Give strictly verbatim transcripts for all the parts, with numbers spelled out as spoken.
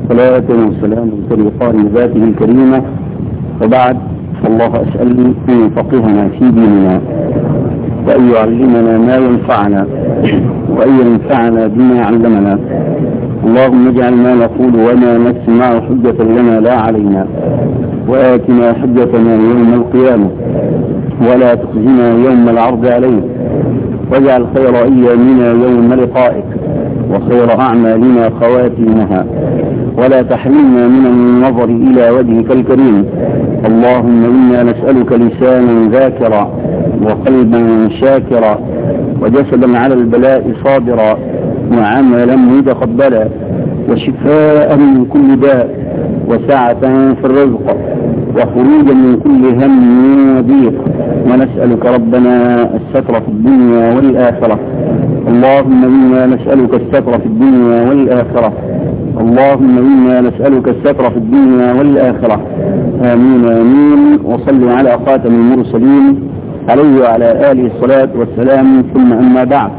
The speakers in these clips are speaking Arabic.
صلاة وسلام لقاء ذاته الكريمة. وبعد، الله أسأل أن يفقهنا في ديننا وأن يعلمنا ما ينفعنا وأن ينفعنا بما علمنا. اللهم اجعل ما نقول وما نسمع حجة لنا لا علينا، وآتنا حجتنا يوم القيامة ولا تخزنا يوم العرض عليك، واجعل خير أيامنا يوم لقائك وخير أعمالنا خواتيمها، ولا تحرمنا من النظر إلى وجهك الكريم. اللهم إنا نسألك لسانا ذاكرا وقلبا شاكرا وجسدا على البلاء صابرا وعملا متقبلا وشفاء من كل داء وسعة في الرزق وخروجا من كل هم وضيق، ونسألك ربنا الستر في الدنيا والآخرة. اللهم إنا نسألك الستر في الدنيا والآخرة. اللهم إنا نسألك الستر في الدنيا والآخرة. آمين آمين. وصلوا على خاتم المرسلين عليه وعلى آله الصلاة والسلام. ثم أما بعد،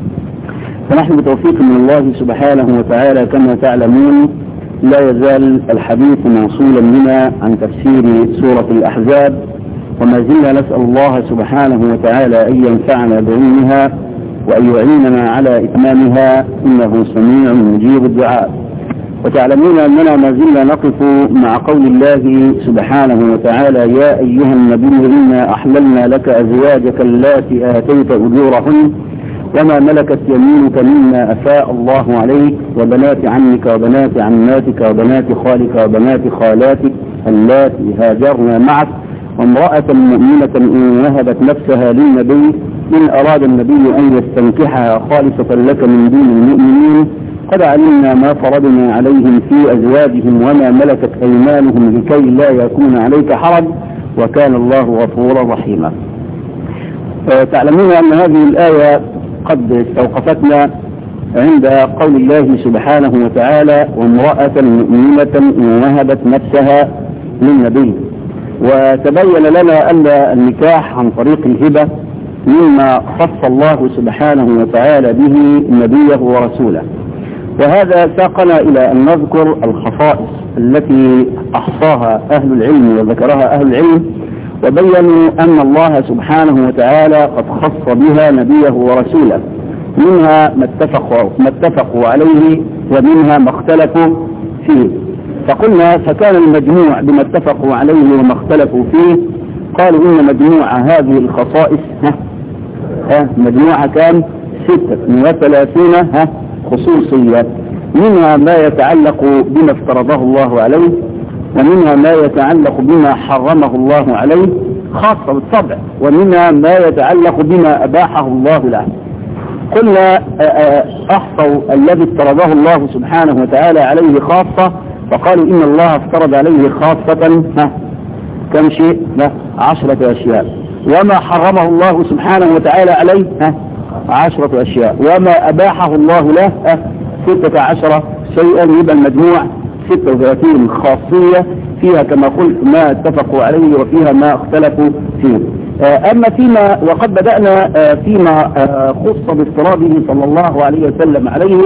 فنحن بتوفيق من الله سبحانه وتعالى كما تعلمون لا يزال الحديث موصولا بنا عن تفسير سورة الأحزاب، وما زلنا نسأل الله سبحانه وتعالى أن ينفعنا بعلمها وأن يعيننا على إتمامها، إنه سميع مجيب الدعاء. وتعلمون أننا ما زلنا نقف مع قول الله سبحانه وتعالى: يا أيها النبي إنا أحللنا لك أزواجك اللاتي آتيت أجورهن وما ملكت يمينك مما أفاء الله عليك وبنات عمك وبنات عماتك وبنات خالك وبنات خالاتك اللاتي هاجرن معك وامرأة مؤمنة إن وهبت نفسها للنبي إن أراد النبي أن يستنكحها خالصة لك من دون المؤمنين قد علمنا ما فرضنا عليهم في أزواجهم وما ملكت أيمانهم لكي لا يكون عليك حرج وكان الله غفورا رحيما. تعلمون أن هذه الآية قد استوقفتنا عند قول الله سبحانه وتعالى: وامرأة مؤمنة إن وهبت نفسها للنبي. وتبين لنا أن النكاح عن طريق الهبة مما خص الله سبحانه وتعالى به نبيه ورسوله، وهذا ساقنا إلى أن نذكر الخصائص التي أحصاها أهل العلم وذكرها أهل العلم، وبينوا أن الله سبحانه وتعالى قد خص بها نبيه ورسوله، منها ما اتفقوا, ما اتفقوا عليه ومنها ما اختلفوا فيه. فقلنا فكان المجموع بما اتفقوا عليه وما اختلفوا فيه، قالوا إن مجموع هذه الخصائص ها ها مجموعة كان ستة وثلاثين ها خصوصية، منها ما يتعلق بما افترضه الله عليه، ومنها ما يتعلق بما حرمه الله عليه خاصة بالطبع، ومنها ما يتعلق بما أباحه الله له. قلنا أحصوا الذي افترضه الله سبحانه وتعالى عليه خاصة، فقالوا إن الله افترض عليه خاصة ها كم شيء؟ لا عشرة أشياء. وما حرمه الله سبحانه وتعالى عليه ها عشرة أشياء، وما أباحه الله له ها ستة عشر شيئا. يبقى المجموع ستة وثلاثين خاصية، فيها كما قلت ما اتفقوا عليه وفيها ما اختلفوا فيه. أما فيما وقد بدأنا فيما خص بافتراضه صلى الله عليه وسلم عليه،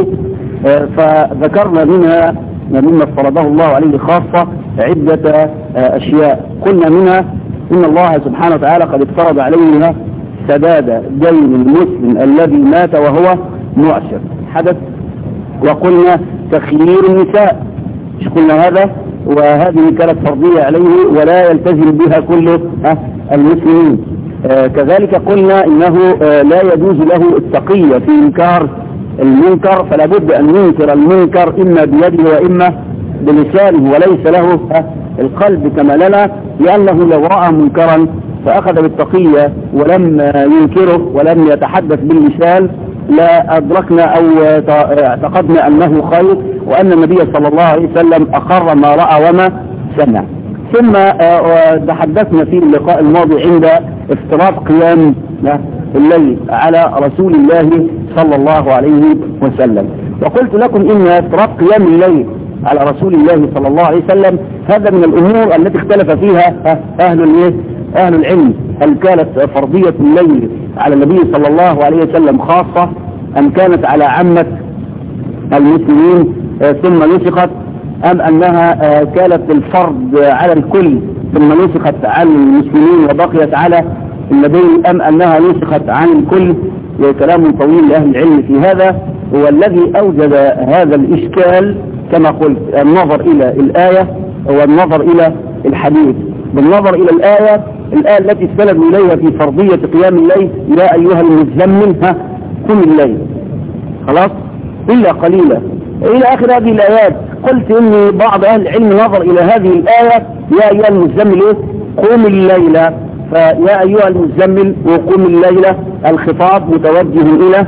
فذكرنا منها مما افترضه الله عليه خاصة عدة أشياء. قلنا منها إن الله سبحانه وتعالى قد افترض عليها سداد دين المسلم الذي مات وهو معسر حدث. وقلنا تخيير النساء، مش قلنا هذا؟ وهذه كانت فرضية عليه ولا يلتزم بها كل المسلمين. آه كذلك قلنا إنه آه لا يجوز له التقية في إنكار المنكر، فلا بد أن ينكر المنكر إما بيده وإما بلسانه، وليس له آه القلب كما لنا، لأنه لو رأى منكرا فأخذ بالتقية ولم ينكره ولم يتحدث باللسان لا أدركنا أو اعتقدنا أنه خير، وأن النبي صلى الله عليه وسلم أقر ما رأى وما سمع. ثم تحدثنا في اللقاء الماضي عند افتراض قيام الليل على رسول الله صلى الله عليه وسلم، وقلت لكم إن افتراض قيام الليل على رسول الله صلى الله عليه وسلم هذا من الأمور التي اختلف فيها أهل أهل العلم، هل كانت فرضية الليل على النبي صلى الله عليه وسلم خاصة أم كانت على عامة المسلمين ثم نسخت، أم أنها كانت الفرض على الكل ثم نسخت عن المسلمين وبقيت على النبي، أم أنها نسخت عن الكل؟ كلام طويل لأهل العلم في هذا. والذي أوجد هذا الإشكال كما قلت النظر إلى الآية والنظر إلى الحديث. بالنظر إلى الآية الآية التي استندوا إليها في فرضية قيام الليل، يا أيها المزمل ها قم الليل، خلاص إلا قليلا إلى آخر هذه الآيات. قلت إن بعض أهل العلم نظر إلى هذه الآية يا أيها المزمل قم الليل، فيا أيها المزمل وقم الليل الخطاب متوجه إلى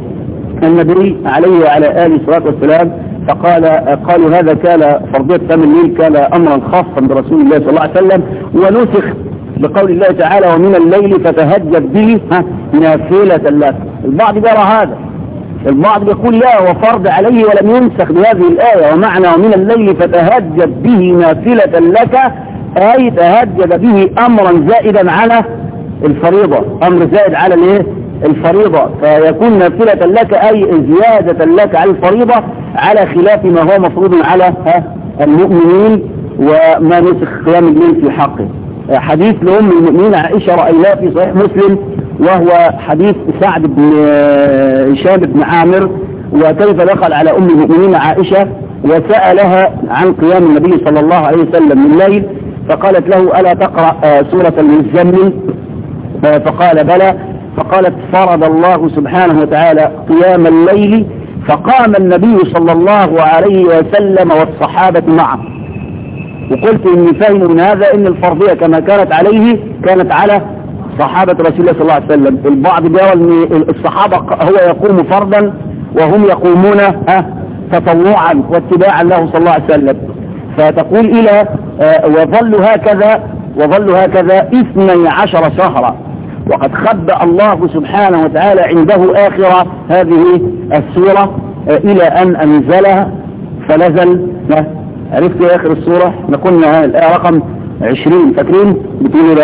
النبي عليه وعلى آله الصلاة والسلام. فقال قالوا هذا كان فرضية قيام الليل كان أمرا خاصا برسول الله صلى الله عليه وسلم، ونسخ بقول الله تعالى ومن الليل فتهجد به نافلة لك. البعض يرى هذا، البعض يقول لا هو فرض عليه ولم ينسخ بهذه الآية، ومعنى ومن الليل فتهجد به نافلة لك أي تهجد به أمرا زائدا على الفريضة، أمر زائد على الايه الفريضة، فيكون نافلة لك أي زيادة لك على الفريضة على خلاف ما هو مفروض على المؤمنين وما نسخ قيام الليل في حقه. حديث لأم المؤمنين عائشة رأيناه في صحيح مسلم، وهو حديث سعد بن هشام بن عامر، وكيف دخل على أم المؤمنين عائشة وسألها عن قيام النبي صلى الله عليه وسلم من الليل، فقالت له ألا تقرأ سورة المزمل؟ فقال بلى، فقالت فرض الله سبحانه وتعالى قيام الليل فقام النبي صلى الله عليه وسلم والصحابة معه. وقلت إني فاهم من هذا إن الفرضية كما كانت عليه كانت على صحابة رسول الله صلى الله عليه وسلم. البعض يرى أن الصحابة هو يقوم فرضا وهم يقومون تطوعا واتباعا له صلى الله عليه وسلم. فتقول إلى وظلوا هكذا وظلوا هكذا اثني عشر شهرا، وقد خبأ الله سبحانه وتعالى عنده آخر هذه السورة إلى أن أنزلها فنزل. عرفت يا آخر السورة؟ نقولنا الآية رقم عشرين، فاكرين بتقول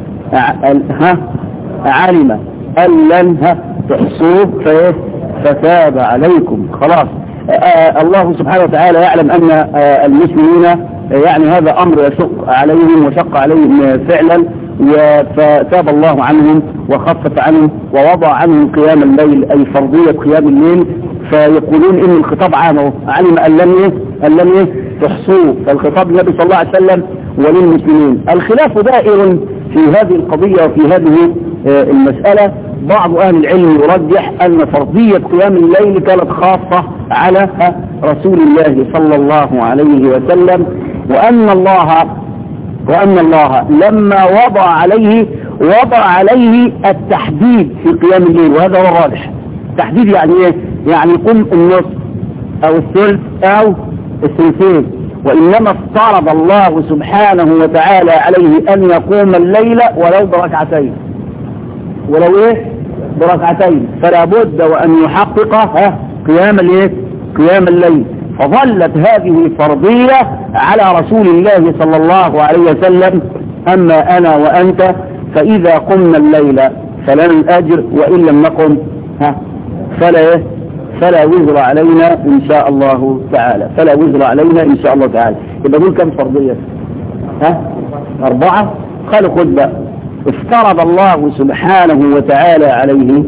ها علم أن لن تحصوه فتاب عليكم. خلاص آه الله سبحانه وتعالى يعلم أن آه المسلمين يعني هذا أمر يشق عليهم وشق عليهم فعلا، فتاب الله عنهم وخفف عنهم ووضع عنهم قيام الليل أي فرضية قيام الليل. فيقولون إن الخطاب عامه علم أن لم أن لم تحصوه، فالخطاب للنبي صلى الله عليه وسلم وللمسلمين. الخلاف دائر في هذه القضية وفي هذه المسألة. بعض أهل العلم يرجح أن فرضية قيام الليل كانت خاصة على رسول الله صلى الله عليه وسلم، وأن الله وأن الله لما وضع عليه وضع عليه التحديد في قيام الليل، وهذا هو الراجح. التحديد يعني ايه؟ يعني قم النصف او الثلث او الثلثين، وإنما افترض الله سبحانه وتعالى عليه أن يقوم الليل ولو بركعتين، ولو ايه بركعتين، فلا بد وأن يحقق ها قيام الايه قيام الليل. فظلت هذه فرضية على رسول الله صلى الله عليه وسلم. أما أنا وأنت فإذا قمنا الليل فلنا الأجر، وإن لم نقم ها فلا إيه فلا وزر علينا إن شاء الله تعالى، فلا وزر علينا إن شاء الله تعالى. يبقى دول كم فرضية؟ ها أربعة. قالوا خذ بقى، افترض الله سبحانه وتعالى عليه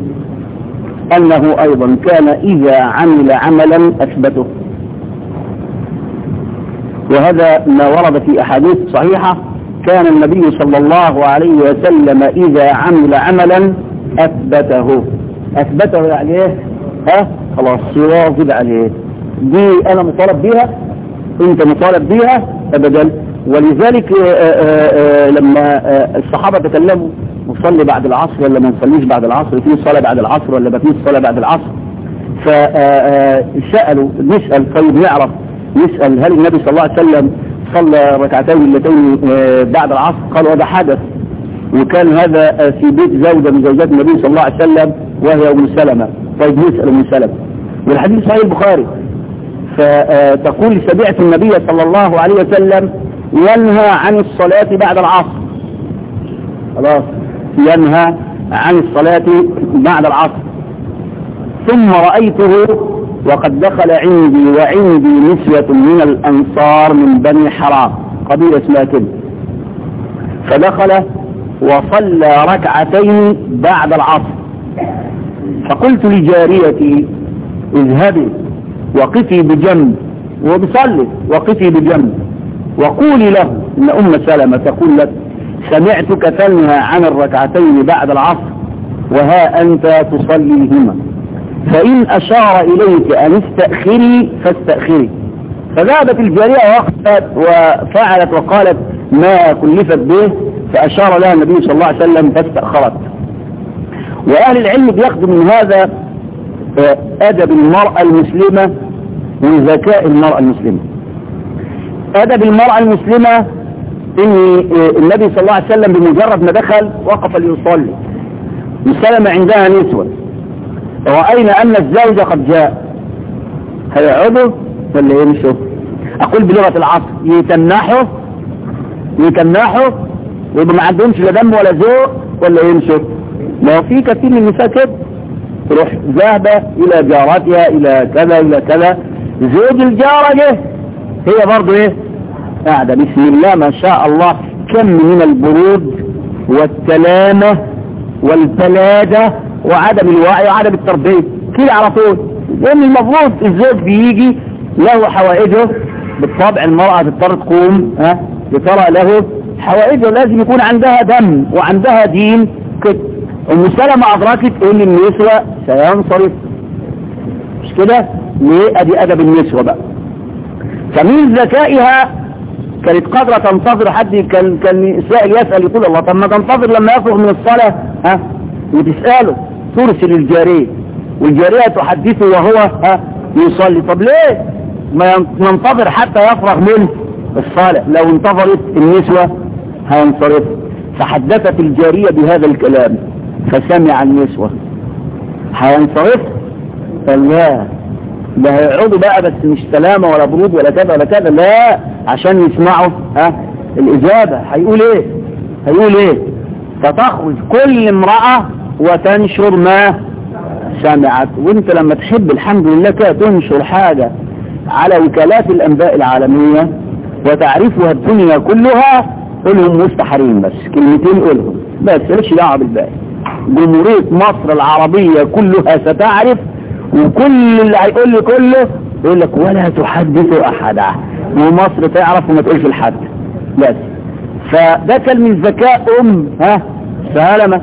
أنه أيضا كان إذا عمل عملا أثبته، وهذا ما ورد في أحاديث صحيحة. كان النبي صلى الله عليه وسلم إذا عمل عملا أثبته. أثبته يعني إيه؟ ها خلاص يواظب عليه. دي أنا مطالب بها، أنت مطالب بها أبدا. ولذلك آآ آآ لما الصحابة تكلموا نصلي بعد العصر ولا ما نصليش بعد العصر، في صلاة بعد العصر ولا ما فيش صلاة بعد العصر، فسألوا نسأل طيب نعرف نسأل هل النبي صلى الله عليه وسلم صلى ركعتين اللتين بعد العصر؟ قالوا هذا حدث، وكان هذا في بيت زوجة من زوجات النبي صلى الله عليه وسلم وهي أم سلمة. طيب نسأل أم سلمة، والحديث صحيح البخاري. فتقول سمعت النبي صلى الله عليه وسلم ينهى عن الصلاة بعد العصر، خلاص ينهى عن الصلاة بعد العصر. ثم رأيته وقد دخل عندي وعندي نسوة من الأنصار من بني حرام، قبيلة اسمها كده، فدخل وصلى ركعتين بعد العصر، فقلت لجاريتي اذهبي وقفي بجنب، وبصلي وقفي بجنب، وقولي له إن أم سلمة تقول لك سمعتك تنهى عن الركعتين بعد العصر وها أنت تصليهما، فإن أشار إليك أن استأخري فاستأخري. فذهبت الجارية وقفت وفعلت وقالت ما كلفت به، فأشار لها النبي صلى الله عليه وسلم فاستأخرت. وأهل العلم بياخذوا من هذا أدب المرأة المسلمة وذكاء المرأة المسلمة. أدب المرأة المسلمة إن النبي صلى الله عليه وسلم بمجرد ما دخل وقف ليصلي، وسلم عندها نسوة، رأينا أن الزوج قد جاء، هيقعدوا ولا يمشوا؟ أقول بلغة العصر يتنحوا يتنحوا ويبقى ما عندهمش لا دم ولا ذوق ولا يمشوا. لو في كثير من النساء كده تروح ذهبة إلى جارتها إلى كذا إلى كذا، زوج الجارة جه هي برضو إيه قاعدة بسم الله ما شاء الله، كم من البرود والسلامة والبلادة وعدم الوعي وعدم التربية كده على طول. لأن المفروض الزوج بيجي له حوائجه، بالطبع المرأة تضطر تقوم ها لترى له حوائجه، لازم يكون عندها دم وعندها دين كده. أم سلمة أدركت إن النسوة سينصرف، مش كده؟ ليه؟ أدي أدب النسوة بقى. فمن ذكائها كانت قادرة تنتظر حد، كان كان سائل يسأل يقول الله طب ما تنتظر لما يفرغ من الصلاة ها وتسأله، ترسل الجارية والجارية تحدثه وهو ها يصلي. طب ليه ما ننتظر حتى يفرغ من الصلاة؟ لو انتظرت النسوة هينصرف. فحدثت الجارية بهذا الكلام فسمع النسوة هينصرف، قال لا ده هيقعدوا بقى بس مش سلامة ولا برود ولا كذا ولا كذا، لا عشان يسمعوا ها الإجابة هيقول ايه هيقول ايه. فتخرج كل امرأة وتنشر ما سمعت. وانت لما تحب الحمد لله كده تنشر حاجة على وكالات الأنباء العالمية وتعرفها الدنيا كلها، قولهم مستحرين بس كلمتين قولهم بس مالكش دعوه بالباقي. جمهورية مصر العربية كلها ستعرف، وكل اللي هيقول لي كله يقول لك ولا تحدث أحدا، ومصر تعرف وما تقولش لحد بس. فده كان من ذكاء أم ها سلمة.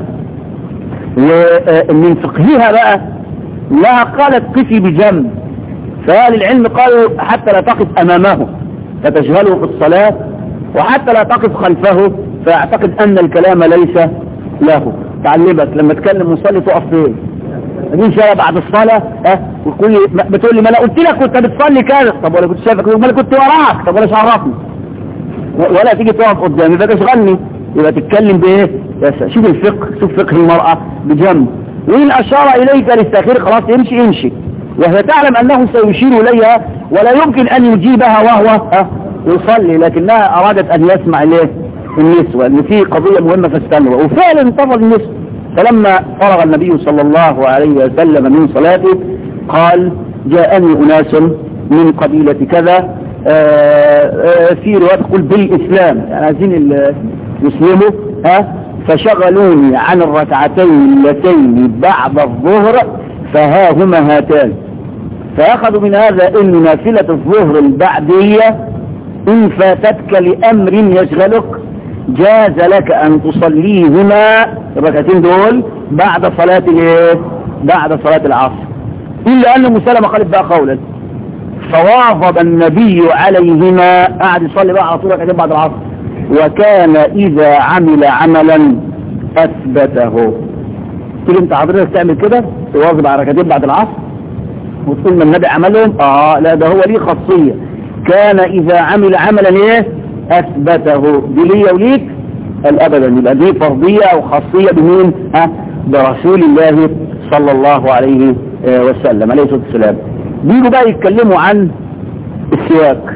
ومن فقهها بقى لها قالت قفي بجنب، فأهل العلم قالوا حتى لا تقف أمامه فتشغله في الصلاة، وحتى لا تقف خلفه فاعتقد أن الكلام ليس له. تعلمك لما تكلم مصلي تقف فين؟ دي شويه بعد الصلاة ها وكل بتقول لي ما انا قلت لك كنت بتصلي كذا، طب ولا كنت شايفك، ما انا كنت وراك، طب ولا عرفني، ولا تيجي تقف قدامي يبقى تشغلني، يبقى تتكلم بايه؟ بس شوف الفقه، شوف فقه المرأة بجنب. وإن أشار إليك للتأخير خلاص يمشي يمشي، وهي تعلم أنه سيشير إليها ولا يمكن أن يجيبها وهو ها يصلي، لكنها أرادت أن يسمع إليه النسوة أن في قضية مهمة فاستنوا، وفعلا انتظر النسوة. فلما فرغ النبي صلى الله عليه وسلم من صلاته قال جاءني أناس من قبيلة كذا، آآ آآ في رواية تقول بالإسلام، يعني عايزين يسلموا ها فشغلوني عن الركعتين اللتين بعد الظهر فها هما هاتان. فأخذوا من هذا إن نافلة الظهر البعدية إن فاتتك لأمر يشغلك جاز لك أن تصليهما الركعتين دول بعد صلاة الايه؟ بعد صلاة العصر. إلا أن أم سلمة قالت بقى قولا فواظب النبي عليهما، قعد يصلي بقى على طول ركعتين بعد العصر، وكان إذا عمل عملا أثبته. تقول أنت حضرتك تعمل كده تواظب على ركعتين بعد العصر وتقول ما النبي عملهم؟ آه لا ده هو ليه خاصية، كان إذا عمل عملا ايه أثبته، دي ليه وليك الأبدا، يبقى دي فرضية أو خاصية بمين؟ ها برسول الله صلى الله عليه وسلم عليه الصلاة والسلام. بيجوا بقى يتكلموا عن السواك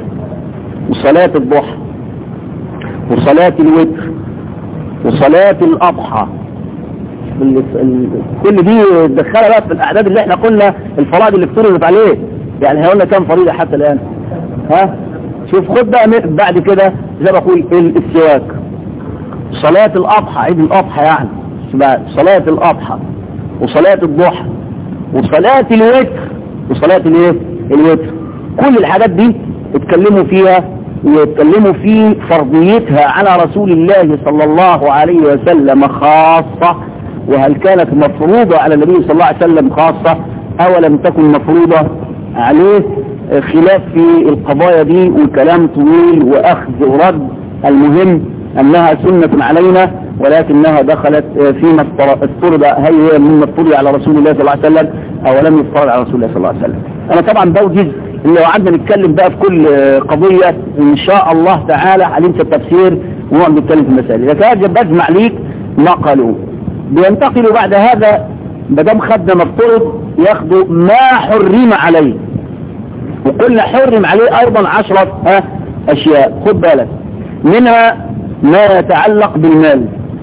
وصلاة الضحى وصلاة الوتر وصلاة الأضحى. كل دي دخلها بقى في الاعداد اللي احنا قلنا الفرائض اللي افترضت عليه. يعني هقولنا كام فريضة حتى الان؟ ها شوف خد بقى بعد كده زي ما بقول السواك، صلاة الاضحى، عيد الاضحى يعني صلاة الاضحى، وصلاة الضحى، وصلاة الوتر، وصلاة الايه الوتر. كل الحاجات دي اتكلموا فيها ويتكلموا في فرضيتها على رسول الله صلى الله عليه وسلم خاصة، وهل كانت مفروضة على النبي صلى الله عليه وسلم خاصة أو لم تكن مفروضة عليه. خلاف في القضايا دي والكلام طويل وأخذ ورد. المهم أنها سنة علينا، ولكنها دخلت فيما افترض، هل هي مما افترض على رسول الله صلى الله عليه وسلم أو لم يفترض على رسول الله صلى الله عليه وسلم. أنا طبعا بوجز إن لو قعدنا نتكلم بقى في كل قضية إن شاء الله تعالى هننسى التفسير ونقعد نتكلم في المسائل. لكن بجمع ليك نقلوا بينتقلوا بعد هذا بدم خدنا مفترض ياخدوا ما حرم عليه، وقلنا حرم عليه أيضا عشرة ها أشياء. خد بالك منها ما يتعلق بالمال،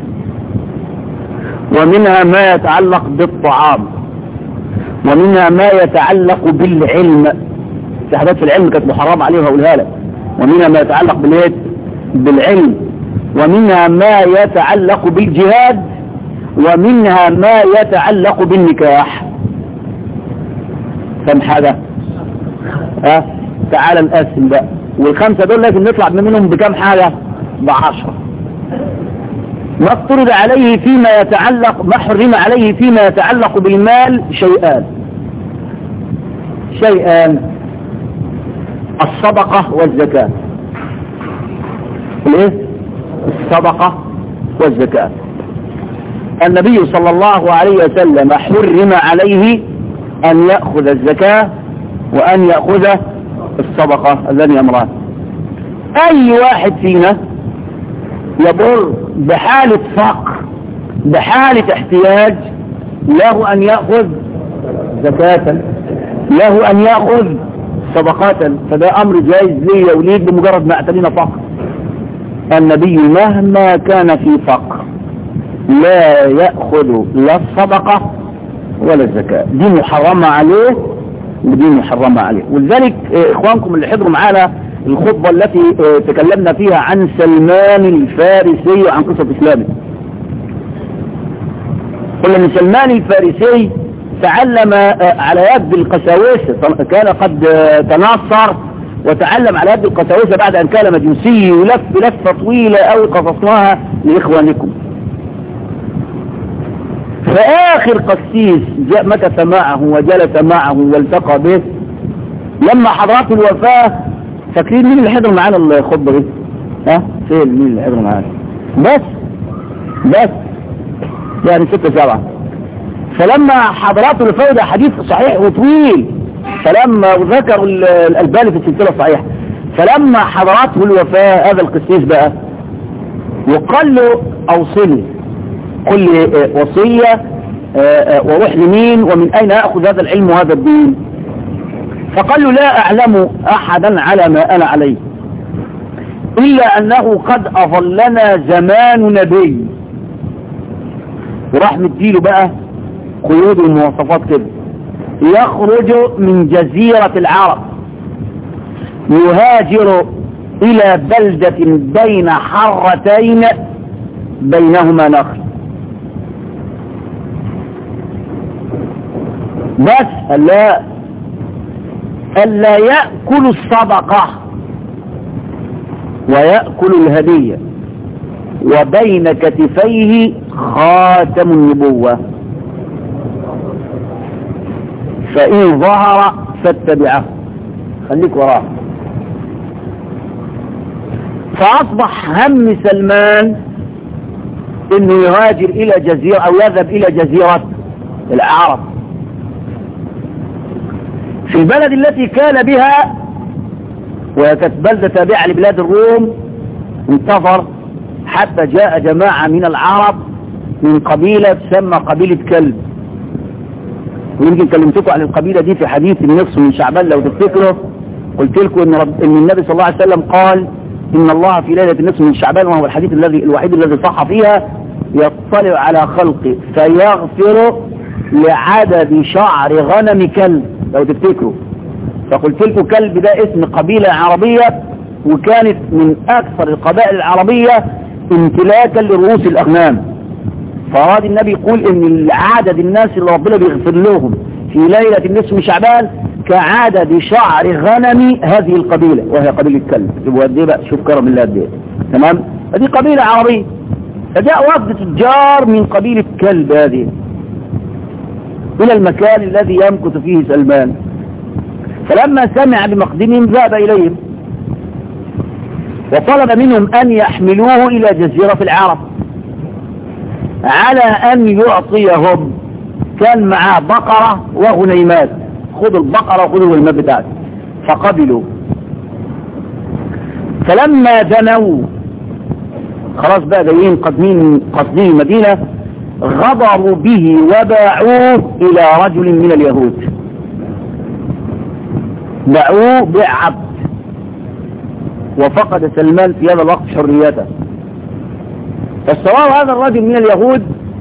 ومنها ما يتعلق بالطعام، ومنها ما يتعلق بالعلم. في حاجات في العلم كانت محرم عليه وهقولها لك. ومنها ما يتعلق بالايه بالعلم، ومنها ما يتعلق بالجهاد، ومنها ما يتعلق بالنكاح. كم حاجة؟ ها تعال نقسم بقى، والخمسة دول لازم نطلع منهم بكم حاجة؟ بعشرة. ما افترض عليه فيما يتعلق، ما حرم عليه فيما يتعلق بالمال شيئان شيئان الصدقة والزكاة. الايه؟ الصدقة والزكاة. النبي صلى الله عليه وسلم حرم عليه أن يأخذ الزكاة وأن يأخذ الصدقة الذي أمران. أي واحد فينا يمر بحالة فقر، بحالة احتياج، له أن يأخذ زكاة، له أن يأخذ صدقات، فده أمر جائز لي وليد بمجرد ما اعتنينا فقر. النبي مهما كان في فقر لا يأخذ لا الصدقة ولا الزكاة، دي محرمة عليه ودي محرمة عليه. ولذلك إخوانكم اللي حضروا معانا الخطبة التي تكلمنا فيها عن سلمان الفارسي وعن قصة إسلامه، قلنا ان سلمان الفارسي تعلم على يد القساوسة، كان قد تناصر وتعلم على يد القساوسة بعد أن كان مجوسي، ولف لفة طويلة أو قصصناها لإخوانكم. فآخر قسيس جاء مكث معه وجلس معه والتقى به لما حضرت الوفاة. فاكرين مين اللي حضر معانا الخطبة دي؟ ها؟ فين مين اللي حضر معانا؟ بس بس يعني ستة سبعة. فلما حضرات الوفاة ده حديث صحيح وطويل، فلما ذكروا الألباني في السلسلة الصحيحة، فلما حضرته الوفاة هذا القسيس بقى وقال له أوصني، قل لي وصية وروح لمين ومن أين أخذ هذا العلم وهذا الدين؟ فقال له لا أعلم أحدا على ما أنا عليه إلا أنه قد أظلنا زمان نبي. وراح مديله بقى قيود ومواصفات كده: يخرج من جزيرة العرب يهاجر إلى بلدة بين حرتين بينهما نخل، بس ألا ألا يأكل الصدقة ويأكل الهدية، وبين كتفيه خاتم النبوة، فإن ظهر فاتبعه، خليك وراه. فأصبح هم سلمان إنه يهاجر إلى جزيرة أو يذهب إلى جزيرة العرب في البلد التي كان بها، وكانت بلدة تابعة لبلاد الروم. انتظر حتى جاء جماعة من العرب من قبيلة تسمى قبيلة كلب، ويمكن كلمتكم عن القبيلة دي في حديث النصف من شعبان لو تفتكروا. قلت لكم ان, رب إن النبي صلى الله عليه وسلم قال إن الله في ليلة النصف من شعبان، وهو الحديث الذي الوحيد الذي صح فيها، يطلع على خلقه فيغفر لعدد شعر غنم كلب. لو تفتكروا فقلت لكم كلب ده اسم قبيلة عربية، وكانت من أكثر القبائل العربية امتلاكا لرؤوس الأغنام. فأراد النبي يقول إن عدد الناس اللي ربنا بيغفر لهم في ليلة النصف من شعبان كعدد شعر غنم هذه القبيلة، وهي قبيلة كلب. يبقى قد ايه بقى؟ شوف كرم الله قد ايه. تمام؟ هذه قبيلة عربية، فجاء وفد تجار من قبيلة كلب هذه إلى المكان الذي يمكث فيه سلمان. فلما سمع بمقدمهم ذهب إليهم وطلب منهم أن يحملوه إلى جزيرة العرب على أن يعطيهم. كان معاه بقرة وغنيمات، خذوا البقرة وخذوا الغنيمات بتاعته. فقبلوا. فلما دنوا خلاص بقى جايين قادمين قاصدين المدينة، غضبوا به وباعوه إلى رجل من اليهود، باعوه بيع عبد. وفقد سلمان في هذا الوقت حريته. فاستوى هذا الرجل من اليهود،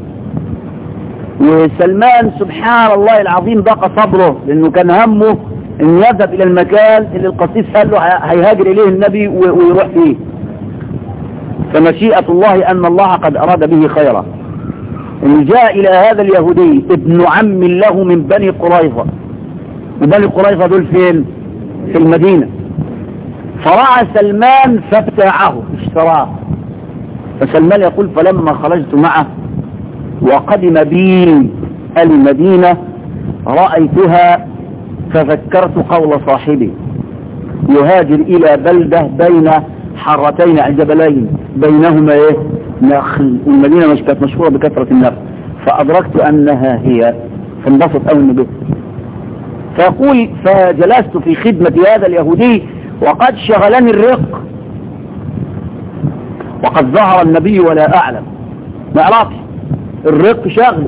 وسلمان سبحان الله العظيم ضاق صبره، لأنه كان همه أن يذهب إلى المكان اللي القسيس قال له هيهاجر إليه النبي ويروح فيه. فمشيئة الله أن الله قد أراد به خيرا. إن جاء إلى هذا اليهودي ابن عم له من بني قريظة، وبني قريظة دول فين؟ في المدينة. فرأى سلمان فابتاعه، اشتراه. فسلمان يقول فلما خرجت معه وقدم بي المدينة رأيتها فذكرت قول صاحبي يهاجر إلى بلدة بين حرتين عن جبلين بينهما ايه؟ نخل. المدينة مش كانت مشهورة بكثرة النخل، فأدركت أنها هي، فانبسط أول به. فيقول فجلست في خدمة هذا اليهودي وقد شغلني الرق، وقد ظهر النبي ولا أعلم، ما أعرفش الرق شغله.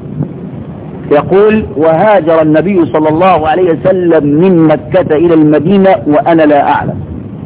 يقول وهاجر النبي صلى الله عليه وسلم من مكة إلى المدينة وأنا لا أعلم.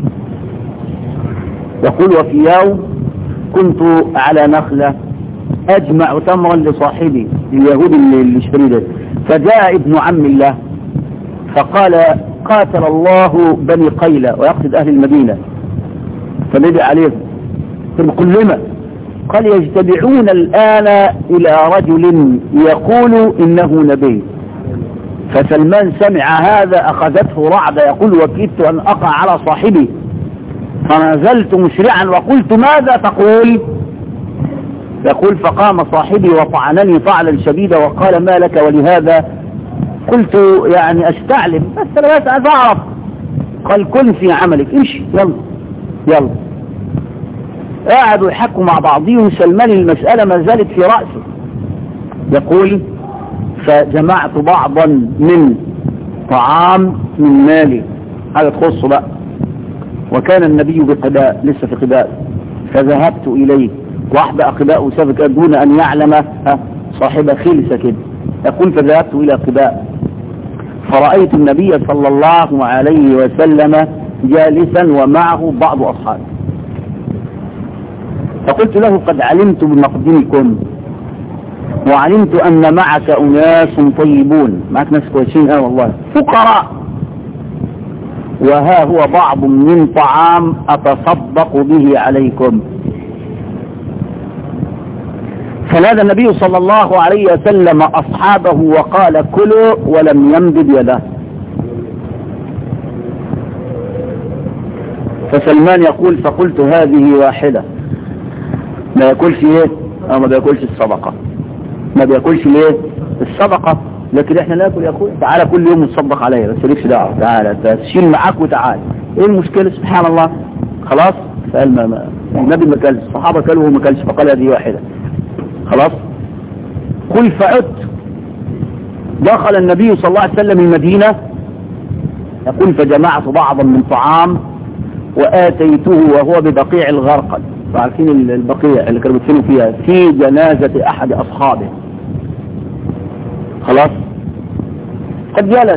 يقول وفي يوم كنت على نخلة أجمع تمرا لصاحبي اليهودي اللي اشتري ده، فجاء ابن عم الله فقال قاتل الله بني قيلة، ويقصد أهل المدينة. فندعي عليهم كلما قال يجتمعون الآن إلى رجل يقول إنه نبي. فسلمان سمع هذا أخذته رعدة، يقول وكدت أن أقع على صاحبي، فنزلت مسرعا وقلت ماذا تقول؟ يقول فقام صاحبي وطعنني طعنا شديدا وقال ما لك ولهذا؟ قلت يعني أستعلم بس أنا بس أعرف. قال كن في عملك، امشي يلا يلا. قاعدوا يحكوا مع بعضهم، سلمان المسألة ما زالت في رأسه. يقول فجمعت بعضا من طعام من مالي، هذا تخصه بقى، وكان النبي بقباء لسه في قباء، فذهبت إليه واحدة قباء سفك دون أن يعلم صاحب خلسة كده. يقول فذهبت إلى قباء فرأيت النبي صلى الله عليه وسلم جالسا ومعه بعض أصحابه، فقلت له قد علمت بمقدمكم وعلمت أن معك أناس طيبون، معك ناس كويسين اه والله فقراء، وها هو بعض من طعام أتصدق به عليكم. فنادى النبي صلى الله عليه وسلم أصحابه وقال كلوا ولم يمدد يده. فسلمان يقول فقلت هذه واحدة، ما يأكلش ايه؟ اه ما بيأكلش الصدقة، ما بيأكلش ليه؟ الصدقة، لكن احنا ناكل يا اخويا، تعالى كل يوم نتصدق عليا بس ليش دعوة، تعالى تشيل معاك وتعالى، ايه المشكلة؟ سبحان الله. خلاص فقال ما, ما النبي ما كلش، الصحابة كلوا وهو ما كلش، فقال هذه واحدة. خلاص قل فعدت. دخل النبي صلى الله عليه وسلم المدينة، يقول فجمعت بعضا من طعام وآتيته وهو ببقيع الغرقد، عارفين البقيع اللي كانوا بيدفنوا فيها، في جنازة أحد أصحابه. خلاص قد جلس،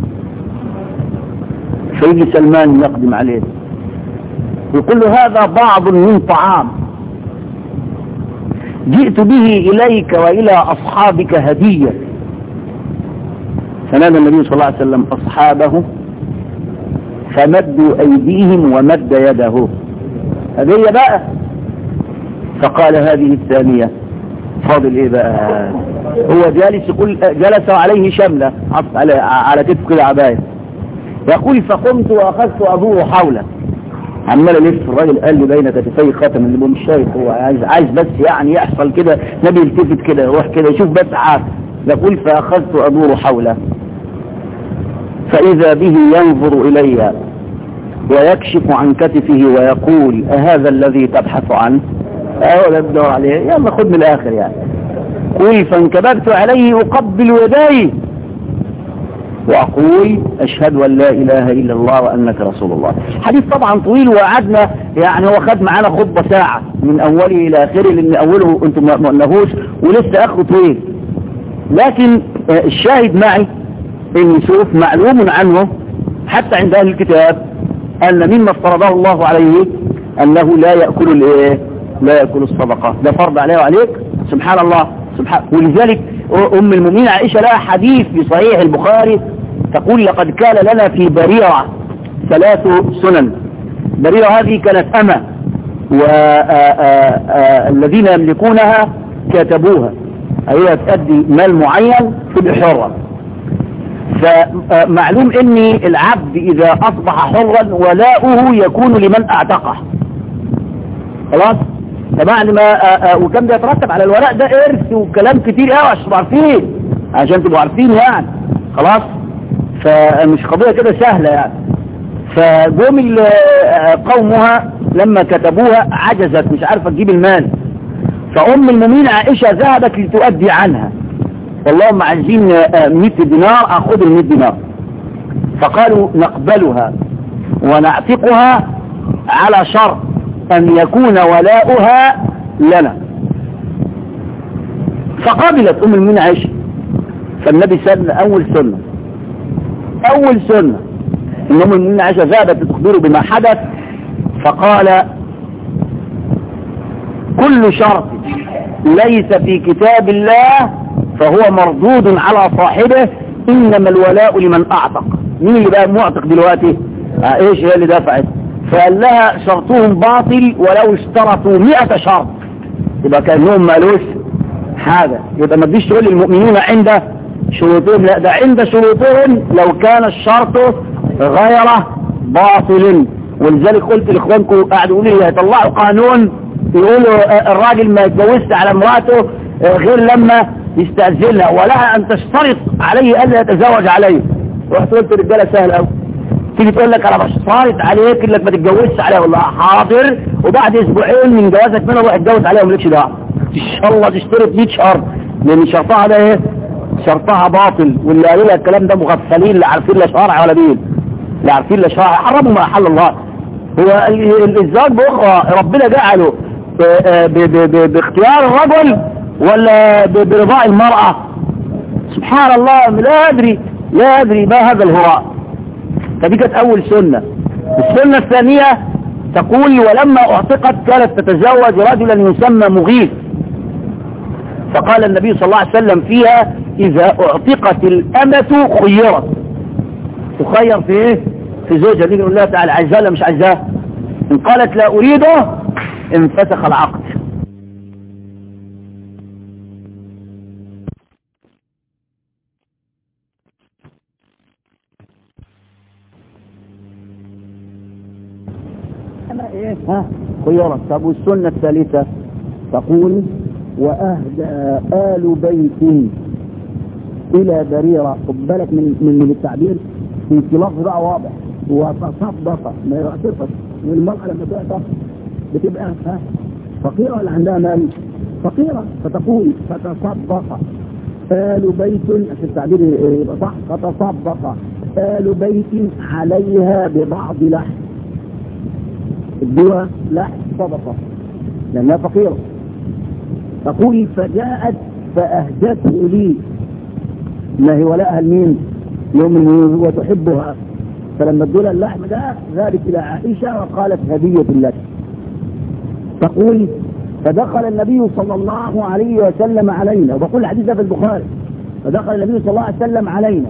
فيجي سلمان يقدم عليه يقول له هذا بعض من طعام جئت به إليك وإلى أصحابك هدية. فنادى النبي صلى الله عليه وسلم أصحابه فمدوا أيديهم ومد يده، هدية بقى. فقال هذه الثانية. فاضل ايه بقى؟ هو جالس يقول جلس عليه شملة على على كتف كده عباية، يقول فقمت واخذت ادور حوله، عمال الف. الراجل قال لي بين كتفي خاتم، اللي مش شايف، هو عايز عايز بس يعني يحصل كده، نبي يلتفت كده يروح كده يشوف بس عاد. يقول فاخذت ادور حوله فاذا به ينظر الي ويكشف عن كتفه ويقول أهذا الذي تبحث عنه؟ أهو ده بدور عليه، يلا خد من الآخر يعني. قل فانكببت عليه أقبل يديه وأقول أشهد أن لا إله إلا الله وأنك رسول الله. حديث طبعا طويل وقعدنا يعني، هو خد معانا خطبة ساعة من أوله إلى آخره، لأن أوله أنتم ما قلناهوش ولسه آخره طويل. لكن الشاهد معي إن شوف معلوم عنه حتى عند أهل الكتاب أن مما افترضه الله عليه أنه لا يأكل الإيه؟ لا يأكل الصدقة، ده فرض عليه وعليك. سبحان الله سبحان. ولذلك أم المؤمنين عائشة لها حديث في صحيح البخاري تقول لقد كان لنا في بريرة ثلاث سنن. بريرة هذه كانت أمة، والذين يملكونها كتبوها، هي تؤدي مال معين في الحرة. فمعلوم ان العبد اذا اصبح حرا ولاؤه يكون لمن اعتقه، خلاص. فبعد ما وكان بيترتب على الولاء ده ارث وكلام كتير قوي عشان تبقوا عارفين، عشان تبقوا عارفين يعني، خلاص. فمش قضيه كده سهله يعني. فجم قومها لما كتبوها عجزت، مش عارفه تجيب المال. فام المؤمنين عائشه ذهبت لتؤدي عنها، والله عايزين مئة دينار، اخذ ال مئة دينار. فقالوا نقبلها ونعتقها على شرط ان يكون ولاؤها لنا. فقبلت ام المؤمنين عائشة. فالنبي سن اول سنة اول سنة ان ام المؤمنين عائشة ذهبت تخبره بما حدث، فقال كل شرط ليس في كتاب الله فهو مردود على صاحبه، انما الولاء لمن اعتق. مين اللي بقى معتق دلوقتي؟ اه ايش هي اللي دفعت؟ فقال لها شرطهم باطل ولو اشترطوا مئة شرط، يبقى كأنهم مالوش حاجة. يبقى ما تجيش تقول للمؤمنين عند شروطهم، لا ده عند شروطهم لو كان الشرط غير باطل. ولذلك قلت لاخوانكم قاعدوا يقولوا لي هيطلعوا قانون يقولوا الراجل ما يتجوزش على امراته غير لما يستأذنها، ولها ان تشترط عليه الا يتزوج عليه. رحت قلت الرجاله سهل قوي، تيجي تقول لك انا بشترط عليك انك ما تتجوزش عليها، والله حاضر، وبعد اسبوعين من جوازك منها روح اتجوز عليها ومالكش دعوه. ان شاء الله تشترط مئة شرط، لان شرطها ده ايه؟ شرطها باطل. واللي قالوا لها الكلام ده مغفلين، لا عارفين لا شرع ولا دين، لا عارفين لا شرع، حرموا ما احل الله. هو الازواج باخرى ربنا جعله باختيار الرجل ولا برضاء المرأة؟ سبحان الله، لا أدري لا أدري ما هذا الهراء. فدي كانت أول سنة. السنة الثانية تقول ولما اعتقت كانت تتزوج رجلا يسمى مغيث، فقال النبي صلى الله عليه وسلم فيها إذا اعتقت الأمة خيرت. تخير في إيه؟ في زوجها. دي يقول لها تعالى عايزاه ولا مش عايزاه؟ إن قالت لا أريده انفسخ العقد. ايه ها خيرت. طب والسنة الثالثة تقول واهدى آل بيت الى بريرة. خد بالك من من التعبير في لفظ بقى واضح، وتصدق ما يعتقد. والمرأة لما تعتق بتبقى ها فقيرة ولا عندها مال؟ فقيرة. فتقول فتصدق آل بيت، عشان التعبير يبقى صح، فتصدق آل بيت عليها ببعض لحم. الدواء لحم صدقة لأنها فقيرة. تقول فجاءت فأهدته لي، ما هي ولاءها لمين؟ يوم المنوز وتحبها. فلما ادوا اللحم ده ذلك إلى عائشة وقالت هدية لك. تقول فدخل النبي صلى الله عليه وسلم علينا، وبقول الحديث ده في البخاري، فدخل النبي صلى الله عليه وسلم علينا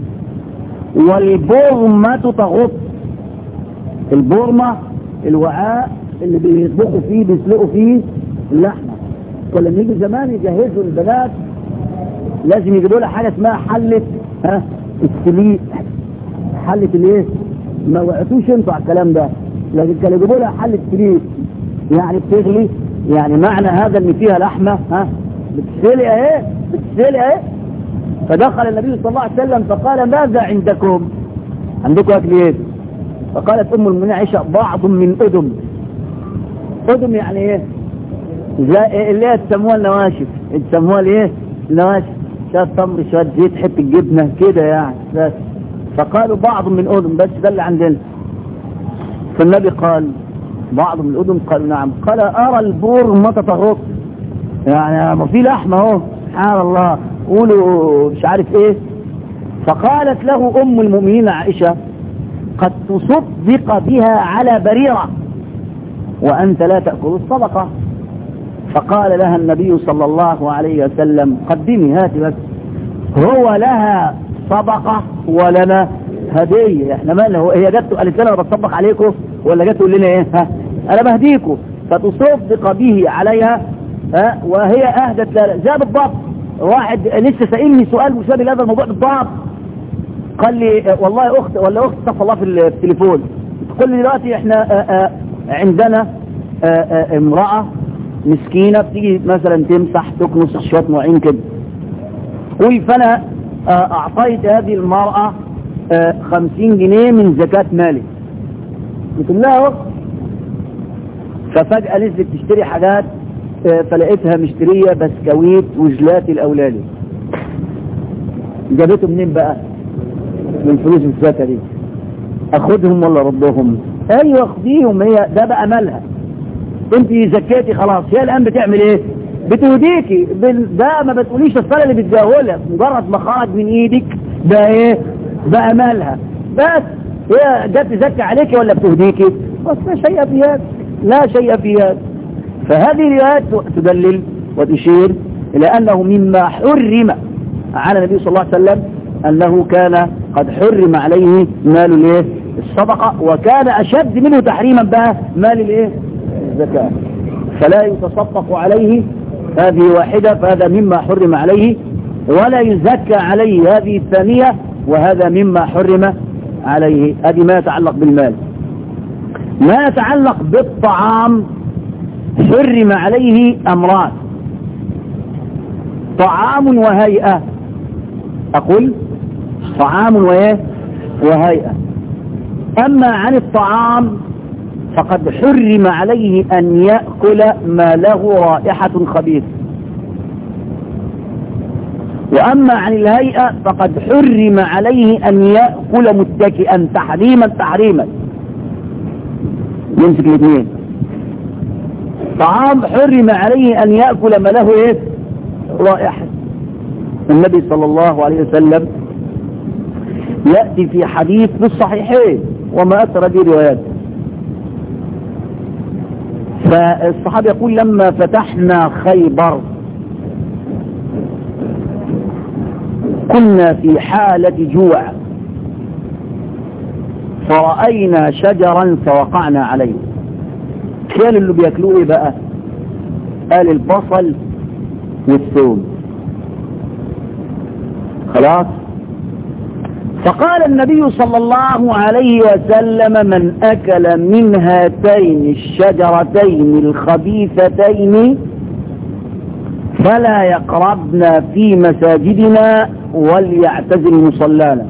والبرمة تغط. البرمة الوعاء اللي بيطبخوا فيه بيسلقوا فيه اللحمة. ولما يجي زمان يجهزوا البنات لازم يجيبوا لها حاجة اسمها حلة ها السليق، حلة الايه؟ ما وقعتوش انتوا على الكلام ده، لكن كانوا يجيبوا لها حلة سليق يعني بتغلي، يعني معنى هذا ان فيها لحمة ها بتسلق اهي بتسلق اهي. فدخل النبي صلى الله عليه وسلم فقال ماذا عندكم؟ عندكم اكل ايه؟ فقالت ام المؤمنين عائشة بعض من ادم. ادم يعني ايه؟ زي اللي هي تسموها النواشف، تسموها الايه؟ النواشف، شويه تمر شويه زيت حته جبنه كده يعني بس. فقالوا بعض من ادم، بس ده اللي عندنا. فالنبي قال بعض من الادم؟ قالوا نعم. قال ارى البور ما تتغط، يعني ما في لحمه اهو سبحان الله، قولوا مش عارف ايه. فقالت له ام المؤمنين عائشه قد تصدق بها على بريره وانت لا تاكل الصدقه. فقال لها النبي صلى الله عليه وسلم قدمي هاتي، بس هو لها صدقه ولنا هديه، احنا مالنا؟ هي جت قالت لنا انا بتصدق عليكم ولا جت تقول لنا ايه؟ ها انا بهديكم. فتصدق به عليها ها وهي اهدت لها زي بالضبط. واحد لسه سائلني سؤال مشابه لهذا الموضوع بالضبط، قال لي والله اخت ولا اخت استغفر الله في التليفون، تقول لي دلوقتي احنا آآ آآ عندنا آآ امراه مسكينه بتيجي مثلا تمسح تكنس شويه معين كده، قول فانا اعطيت هذه المراه خمسين جنيه من زكاه مالي. قلت لها ففجاه نزلت تشتري حاجات فلقيتها مشتريه بسكويت وجلات الاولادي. جابته منين بقى؟ من فلوس الزكاه دي. اخدهم ولا ردهم؟ ايوه اخديهم، هي ده بقى مالها. انت زكيتي خلاص، هي الان بتعمل ايه؟ بتهديكي ده، ما بتقوليش الصلاه اللي بتجاهلها، مجرد ما خرج من ايدك ده ايه؟ بقى مالها. بس هي جت تزكي عليكي ولا بتهديكي؟ بس لا شيء في هذا، لا شيء في هذا. فهذه الروايات تدلل وتشير الى انه مما حرم على النبي صلى الله عليه وسلم انه كان قد حرم عليه مال الايه؟ الصدقه، وكان اشد منه تحريما بقى مال الايه؟ الزكاه. فلا يتصدق عليه، هذه واحده، فهذا مما حرم عليه، ولا يزكى عليه، هذه الثانيه، وهذا مما حرم عليه. هذه ما يتعلق بالمال. ما يتعلق بالطعام حرم عليه امران: طعام وهيئه. اقول طعام وايه؟ وهيئه. اما عن الطعام فقد حرم عليه ان ياكل ما له رائحه خبيثه، واما عن الهيئه فقد حرم عليه ان ياكل متكئا تحريما تحريما. يمسك الاثنين. طعام حرم عليه ان ياكل ما له ايه؟ رائحه. النبي صلى الله عليه وسلم ياتي في حديث في الصحيحين وما اثر به روايات، فالصحابي يقول لما فتحنا خيبر كنا في حالة جوع فرأينا شجرا فوقعنا عليه. كان اللي بياكلوه ايه بقى؟ قال البصل والثوم. خلاص. فقال النبي صلى الله عليه وسلم من أكل من هاتين الشجرتين الخبيثتين فلا يقربنا في مساجدنا وليعتزل مصلانا.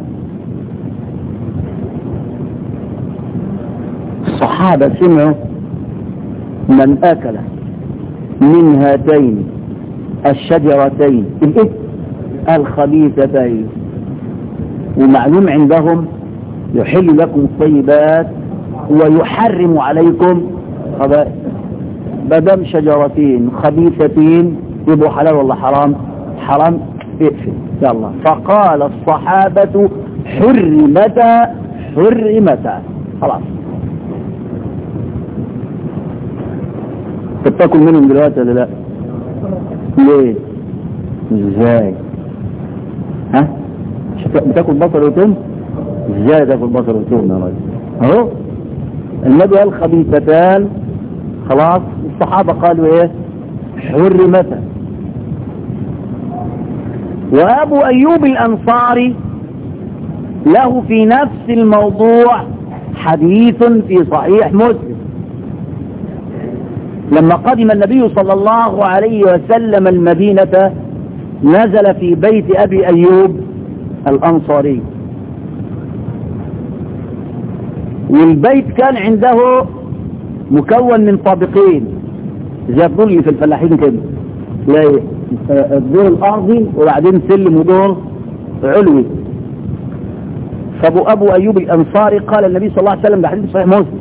الصحابة سمعوا من أكل من هاتين الشجرتين الخبيثتين، ومعلوم عندهم يحل لكم الطيبات ويحرم عليكم خبائث. بدم شجرتين خبيثتين يبقوا حلال ولا حرام؟ حرام. اقفل يلا. فقال الصحابة حرمتا حرمتا. خلاص. انت بتاكل منهم دلوقتي ولا لا؟ ليه؟ ازاي؟ ها؟ بتاكل بصل وتوم؟ ازاي تاكل بصل وتوم يا راجل؟ اهو النبي قال خبيثتان، خلاص الصحابة قالوا ايه؟ حرمتا. وابو ايوب الانصاري له في نفس الموضوع حديث في صحيح مسلم. لما قدم النبي صلى الله عليه وسلم المدينة نزل في بيت ابي ايوب الانصاري، والبيت كان عنده مكون من طابقين زي الظل في الفلاحين كده، تلاقي الدور الارضي وبعدين سلم ودور علوي. فابو ابو ايوب الانصاري قال النبي صلى الله عليه وسلم بحديث صحيح مسلم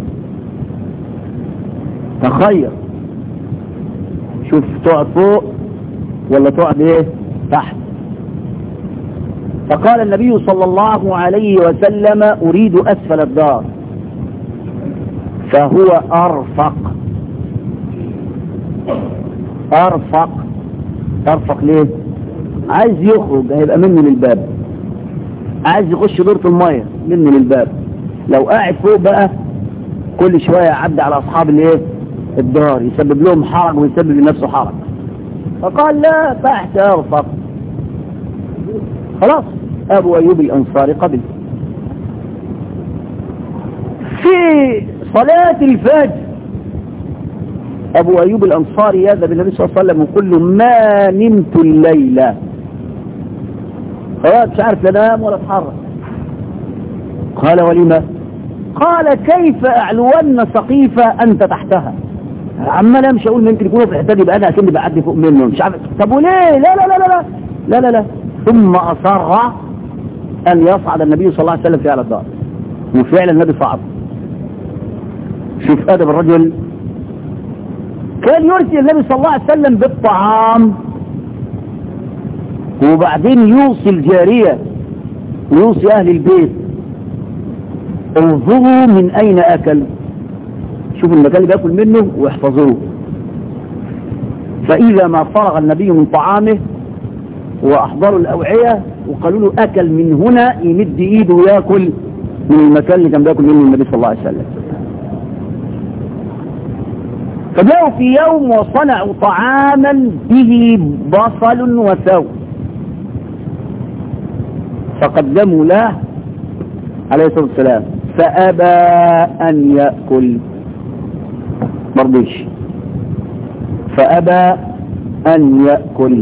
تخير، شوف تقعد فوق ولا تقعد ايه تحت. فقال النبي صلى الله عليه وسلم اريد اسفل الدار، فهو ارفق. ارفق ارفق ليه؟ عايز يخرج هيبقى منه للباب، عايز يخش دورة المية منه للباب. لو قاعد فوق بقى كل شوية يعدي على اصحاب الايه الدار، يسبب لهم حرج ويسبب لنفسه حرج. فقال لا، تحت ارفق. خلاص ابو ايوب الانصاري قبل. في صلاة الفجر ابو ايوب الانصاري يذهب النبي صلى الله عليه وسلم ويقول له ما نمت الليلة، خلاص مش عارف انام ولا اتحرك. قال ولما؟ قال كيف اعلون سقيفة انت تحتها؟ عمال امشي اقول ممكن يكونوا في الحته دي، بقى انا اكني بعدي فوق منهم مش عارف. طب وليه؟ لا لا لا لا لا لا لا. ثم اصر ان يصعد النبي صلى الله عليه وسلم في اعلى الدار، وفعلا النبي صعد. شوف ادب الرجل، كان يرسل النبي صلى الله عليه وسلم بالطعام وبعدين يوصي الجارية ويوصي اهل البيت انظروا من اين اكل، شوفوا المكان اللي بياكل منه واحفظوه. فاذا ما فرغ النبي من طعامه واحضروا الاوعية وقالوا له اكل من هنا، يمد ايده وياكل من المكان اللي كان بياكل منه النبي صلى الله عليه وسلم. فجاءوا في يوم وصنعوا طعاما به بصل وثوم، فقدموا له عليه الصلاة والسلام، فأبى أن يأكل، مرضيش، فأبى أن يأكل.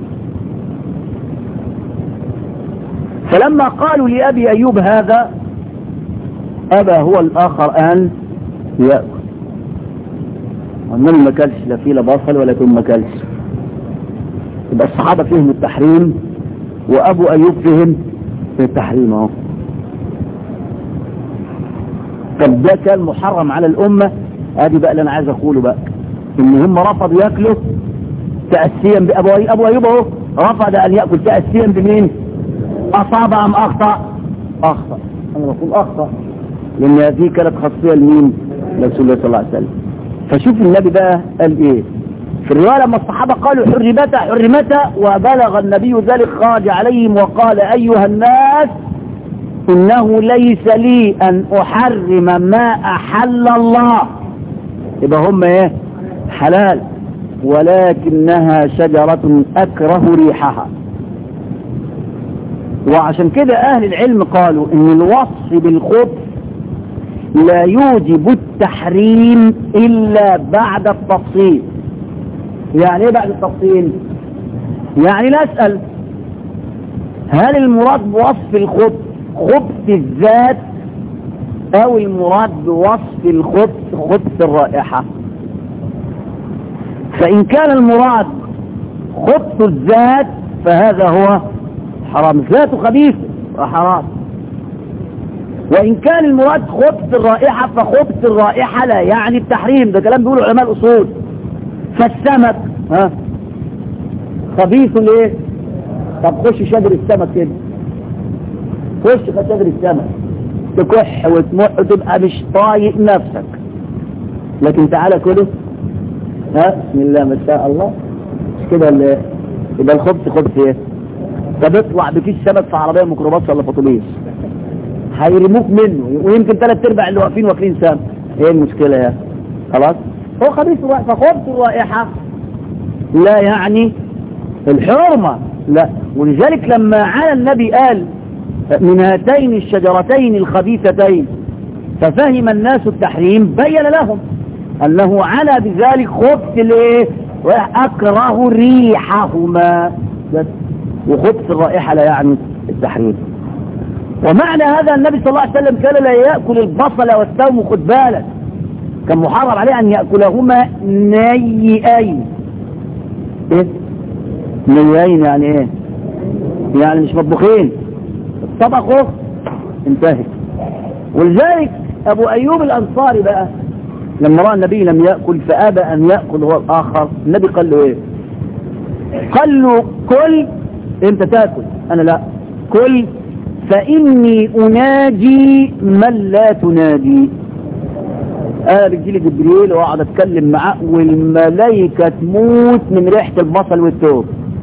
فلما قالوا لأبي أيوب هذا أبى هو الآخر أن يأكل. النبي ما كلش لا فيه لا بصل ولا ثوم، ما كلش. يبقى الصحابة فيهم التحريم وأبو أيوب فيهم التحريم اهو. طب ده كان محرم على الأمة، ادي بقى اللي أنا عايز أقوله بقى، إن هم رفضوا يأكلوا تأسيا بأبو أيوب. أبو أيوب اهو رفض أن يأكل تأسيا بمين؟ أصاب أم أخطأ؟ أخطأ. أنا بقول أخطأ لأن هذه كانت خاصية لمين؟ لرسول الله صلى الله عليه وسلم. فشوف النبي بقى قال ايه في الرواية لما الصحابة قالوا حرمتا حرمتا، وبلغ النبي ذلك خرج عليهم وقال ايها الناس انه ليس لي ان احرم ما احل الله، يبقى هم ايه حلال، ولكنها شجرة اكره ريحها. وعشان كده اهل العلم قالوا ان الوصف بالخبث لا يوجب التحريم إلا بعد التفصيل. يعني ايه بعد التفصيل؟ يعني نسأل هل المراد بوصف الخبث خبث الذات او المراد بوصف الخبث خبث الرائحة؟ فإن كان المراد خبث الذات فهذا هو حرام، ذاته خبيث وحرام. وإن كان المراد خبث الرائحة فخبث الرائحة لا يعني التحريم، ده كلام بيقولوا علماء الأصول. فالسمك ها خبيث ليه؟ طب خش شجر السمك كده، خش شجر السمك تكح وتمح وتبقى مش طايق نفسك، لكن تعالى كله ها بسم الله ما شاء الله مش كده اللي يبقى الخبز خبز ايه؟ طب اطلع بكيس سمك في عربيه ميكروباص ولا فوتوبيس هيرموك منه ويمكن ثلاث ارباع اللي واقفين واكلين سمك. ايه المشكله يا خلاص؟ هو خبيث الرائحه. فخبث الرائحه لا يعني الحرمه لا. ولذلك لما على النبي قال من هاتين الشجرتين الخبيثتين ففهم الناس التحريم بين لهم انه على بذلك خبث الايه؟ اكره ريحهما بس. وخبث الرائحه لا يعني التحريم. ومعنى هذا النبي صلى الله عليه وسلم كان لا يأكل البصل والثوم. خد بالك كان محرم عليه أن يأكلهما نيئين. إيه؟ نيئين يعني إيه؟ يعني مش مطبوخين طبخوا انتهت. ولذلك أبو أيوب الأنصاري بقى لما رأى النبي لم يأكل فأبى أن يأكل هو الآخر. النبي قال له إيه؟ قال له كل أنت تأكل أنا لا. كل فإني أناجي من لا تناجي. أنا بيجيلي جبريل وأقعد أتكلم معاه والملائكة تموت من ريحة البصل والثوم.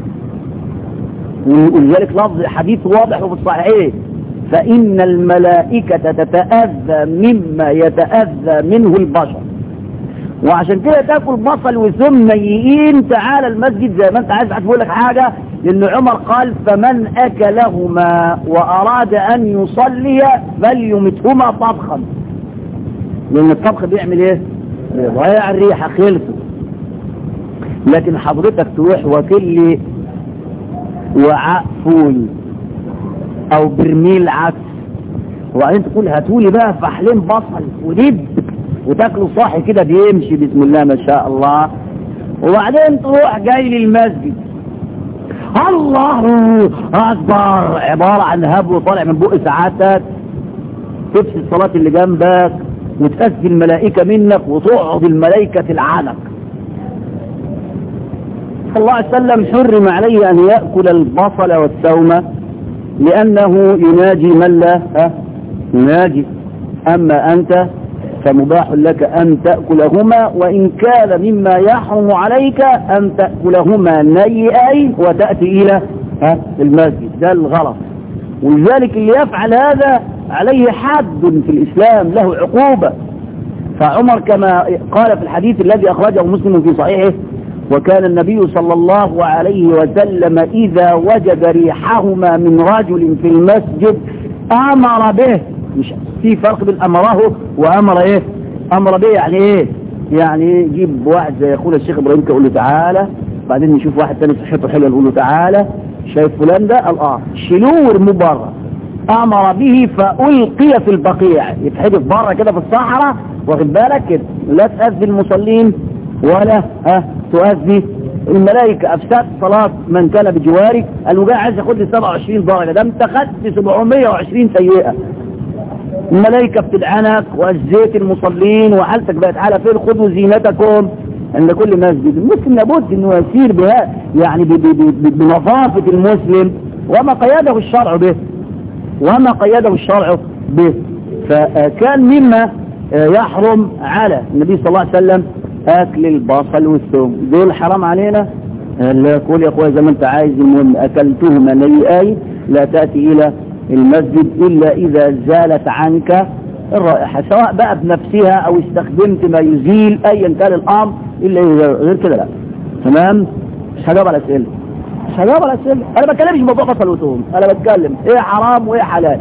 ولذلك لفظ حديث واضح وفي الصحيحين فإن الملائكة تتأذى مما يتأذى منه البشر. وعشان كده تاكل بصل وثوم نيئين تعال المسجد زي ما انت عايز. هتقول لك حاجه لان عمر قال فمن اكلهما واراد ان يصلي فليمتهما طبخا. لان الطبخ بيعمل ايه؟ بيضيع الريحه خلصه. لكن حضرتك تروح واكل لي وعاء فول او برميل عدس وبعدين تقول هاتولي بقى فحلين بصل ودب وتاكله صاحي كده بيمشي بسم الله ما شاء الله. وبعدين تروح جاي للمسجد الله اكبر عبارة عن هب وطالع من بق ساعاتك تفسد الصلاة اللي جنبك وتأذي الملائكة منك وتقعد الملائكة تلعنك. صلى الله عليه وسلم حرم عليه ان يأكل البصل والثوم لانه يناجي من لا يناجي. اما انت فمباح لك أن تأكلهما وإن كان مما يحرم عليك أن تأكلهما نيئين وتأتي إلى المسجد. ده الغلط. ولذلك اللي يفعل هذا عليه حد في الإسلام له عقوبة. فعمر كما قال في الحديث الذي أخرجه مسلم في صحيحه وكان النبي صلى الله عليه وسلم إذا وجد ريحهما من رجل في المسجد أمر به. مش في فرق بين امره وامر ايه؟ امر به يعني ايه؟ يعني يجيب واحد زي اخونا الشيخ ابراهيم يقول له تعالى بعدين نشوف واحد ثاني صحته حلوه نقول له تعالى شايف فلان ده قال اه شيلوه ورموه بره. امر به فالقي في البقيع يتحدف بره كده في الصحراء واخد بالك كده لا تأذي المصلين ولا ها تؤذي الملائكه. افسدت صلاه من كان بجوارك. قالوا جاي عايز ياخد لي سبعة وعشرين درجه ده انت خدت سبعمية وعشرين سيئه. الملائكة بتلعنك وأجزيت المصلين وحالتك بقت حالة فين. خذوا زينتكم عند كل مسجد. المسلم لابد انه يسير بها يعني بنظافة المسلم وما قيده الشرع به وما قيده الشرع به. فكان مما يحرم على النبي صلى الله عليه وسلم اكل البصل والثوم. دول حرام علينا. لا كل يا اخويا زي ما انت عايز. المهم اكلتهما نيئين لا تأتي الى المسجد إلا إذا زالت عنك الرائحة سواء بقى بنفسها أو استخدمت ما يزيل أيا كان الأمر إلا غير كده لا. تمام. مش هجاوب على أسئلة مش هجاوب على أسئلة. أنا بتكلمش موضوع بصل وثوم. أنا بتكلم إيه حرام وإيه حلال.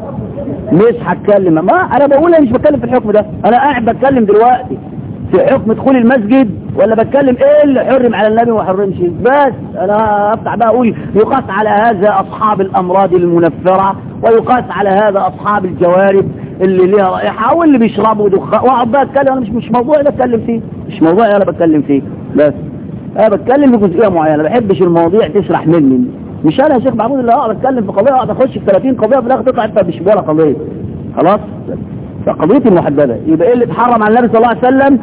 مش هتكلم ما أنا بقول أنا مش بتكلم في الحكم ده. أنا قاعد بتكلم دلوقتي في حكم دخول المسجد ولا بتكلم ايه اللي حرم على النبي وما حرمش. بس انا افتح بقى اقول يقاس على هذا اصحاب الامراض المنفرة ويقاس على هذا اصحاب الجوارب اللي ليها رائحة واللي بيشربوا دخان واقعد بقى اتكلم. انا مش مش موضوعي بتكلم فيه مش موضوعي انا بتكلم فيه. بس انا بتكلم في جزئية معينة. ما بحبش المواضيع تسرح مني. مش انا يا شيخ محمود اللي اقعد اتكلم في قضية اقعد اخش في ثلاثين قضية في الاخر تطلع انت مش ولا قضية. خلاص فقضيتي المحددة. يبقى ايه اللي اتحرم على النبي صلى الله عليه وسلم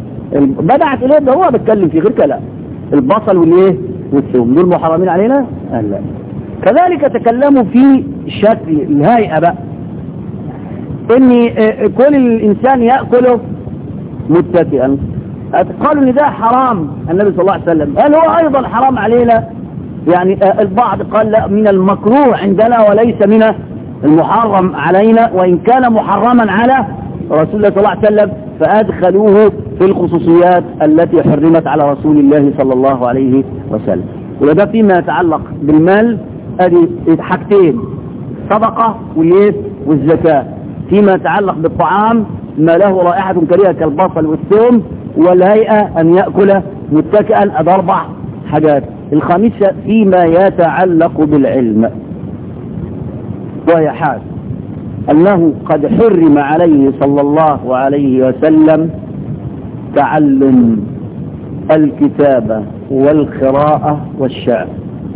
بدعت اليه ده هو بتكلم فيه غير كلام. البصل والايه والثوم دول محرمين علينا. لا. كذلك تكلموا في شكل الهيئة بقى ان كل الانسان يأكله متكئا قالوا ان ده حرام النبي صلى الله عليه وسلم، هل هو ايضا حرام علينا؟ يعني البعض قال لا، من المكروه عندنا وليس من المحرم علينا، وان كان محرما على رسول الله صلى الله عليه وسلم فادخلوه في الخصوصيات التي حرمت على رسول الله صلى الله عليه وسلم. وده فيما يتعلق بالمال ادي حاجتين، صدقه والزكاه. فيما يتعلق بالطعام ما له رائحه كريهه كالبصل والثوم والهيئه ان ياكل متكئا، ادي اربع حاجات. الخامسه فيما يتعلق بالعلم، وهي حال أنه قد حرم عليه صلى الله عليه وسلم تعلم الكتابة والقراءة والشعر.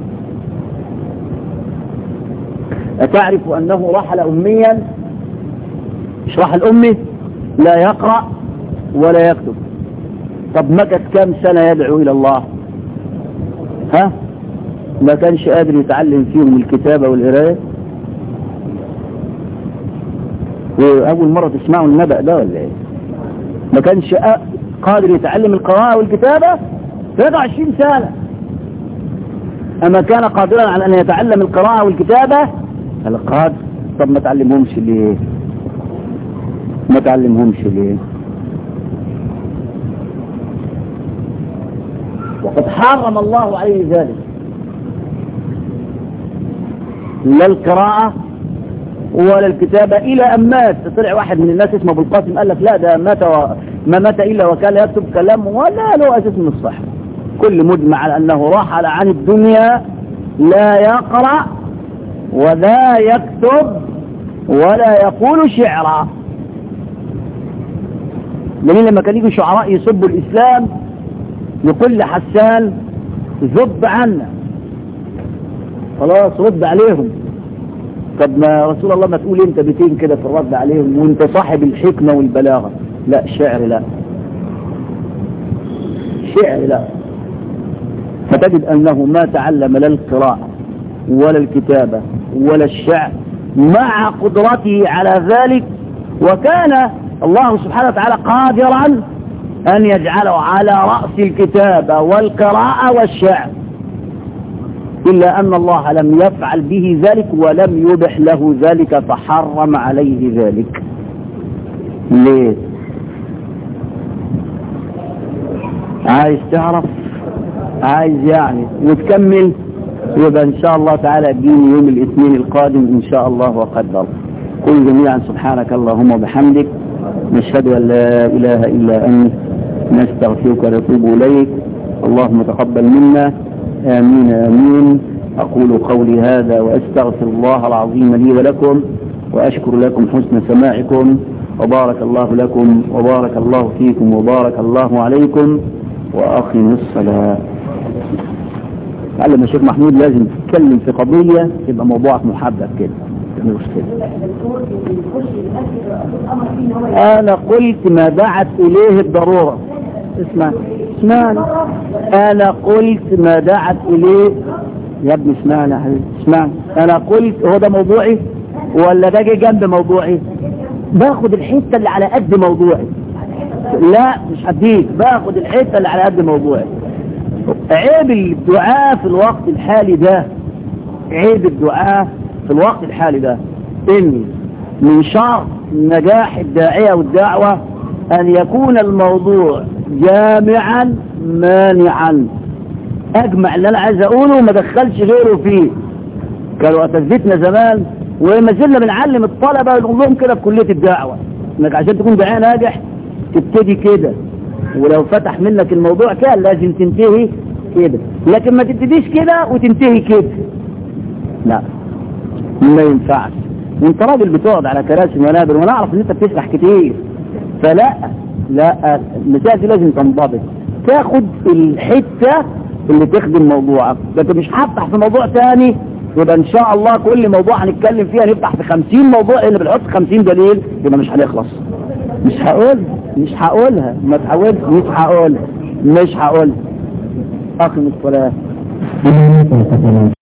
أتعرف أنه رحل أميا؟ مش رحل أمي، لا يقرأ ولا يكتب. طب مكث كم سنة يدعو إلى الله؟ ها؟ ما كانش قادر يتعلم فيهم الكتابة والقراءة؟ وأول مرة تسمعوا النبأ ده ولا إيه؟ ما كانش قادر يتعلم القراءة والكتابة ثلاثة وعشرين سنة. أما كان قادرا على أن يتعلم القراءة والكتابة قال قادر. طب ما تعلمهمش ليه؟ ما تعلمهمش ليه؟ وقد حرم الله عليه ذلك، لا القراءة ولا الكتابة، إلى أن مات. طلع واحد من الناس اسمه أبو القاسم قال لك لا ده مات وما مات إلا وكان يكتب كلامه، ولا له أساس من الصحة. كل مجمع على أنه رحل عن الدنيا لا يقرأ ولا يكتب ولا يقول شعرا. لأن لما كان يجوا شعراء يسبوا الإسلام يقول لحسان ذب عنا، خلاص رد عليهم. طب ما رسول الله ما تقول انت بيتين كده في الرد عليهم وانت صاحب الحكمة والبلاغة؟ لا، شعر لا، شعر لا. فتجد أنه ما تعلم لا القراءة ولا الكتابة ولا الشعر مع قدرته على ذلك، وكان الله سبحانه وتعالى قادرا أن يجعله على رأس الكتابة والقراءة والشعر، إلا أن الله لم يفعل به ذلك ولم يبح له ذلك فحرم عليه ذلك. ليه؟ عايز تعرف؟ عايز يعني وتكمل؟ يبقى إن شاء الله تعالى اديني يوم الاثنين القادم إن شاء الله وقدر. قل جميعا سبحانك اللهم وبحمدك، نشهد أن لا إله إلا أنت، نستغفرك ونتوب إليك. اللهم تقبل منا، آمين آمين. أقول قولي هذا وأستغفر الله العظيم لي ولكم، وأشكر لكم حسن سماعكم، وبارك الله لكم وبارك الله فيكم وبارك الله عليكم، وأقم الصلاة. علم الشيخ محمود لازم تتكلم في قضية يبقى موضوعك محبب كده. أنا قلت ما دعت إليه الضرورة. اسمع اسمعني، أنا قلت ما دعت إليه يا ابني، اسمعني يا حبيبي اسمعني. أنا قلت هو ده موضوعي ولا ده جاي جنب موضوعي؟ باخد الحتة اللي على قد موضوعي. لا مش هديك، باخد الحتة اللي على قد موضوعي. عيب الدعاء في الوقت الحالي ده، عيب الدعاء في الوقت الحالي ده إن من شرط نجاح الداعية والدعوة أن يكون الموضوع جامعا مانعا، أجمع اللي أنا عايز أقوله وما دخلش غيره فيه. كانوا أساتذتنا زمان وما زلنا بنعلم الطلبة ونقول لهم كده في كلية الدعوة إنك عشان تكون داعية ناجح تبتدي كده، ولو فتح منك الموضوع كان لازم تنتهي كده، لكن ما تبتديش كده وتنتهي كده، لا ما ينفعش. وانت راجل بتقعد على كراسي منابر وانا اعرف ان انت بتشرح كتير، فلا لا المسائل دي لازم تنضبط، تاخد الحته اللي تخدم موضوعك، لكن مش هفتح في موضوع تاني يبقى ان شاء الله كل موضوع هنتكلم فيها نفتح في خمسين موضوع اللي بنحط خمسين دليل يبقى مش هنخلص. مش هقول مش هقولها ما تحاولش، مش هقولها مش هقولها. اقم الصلاه.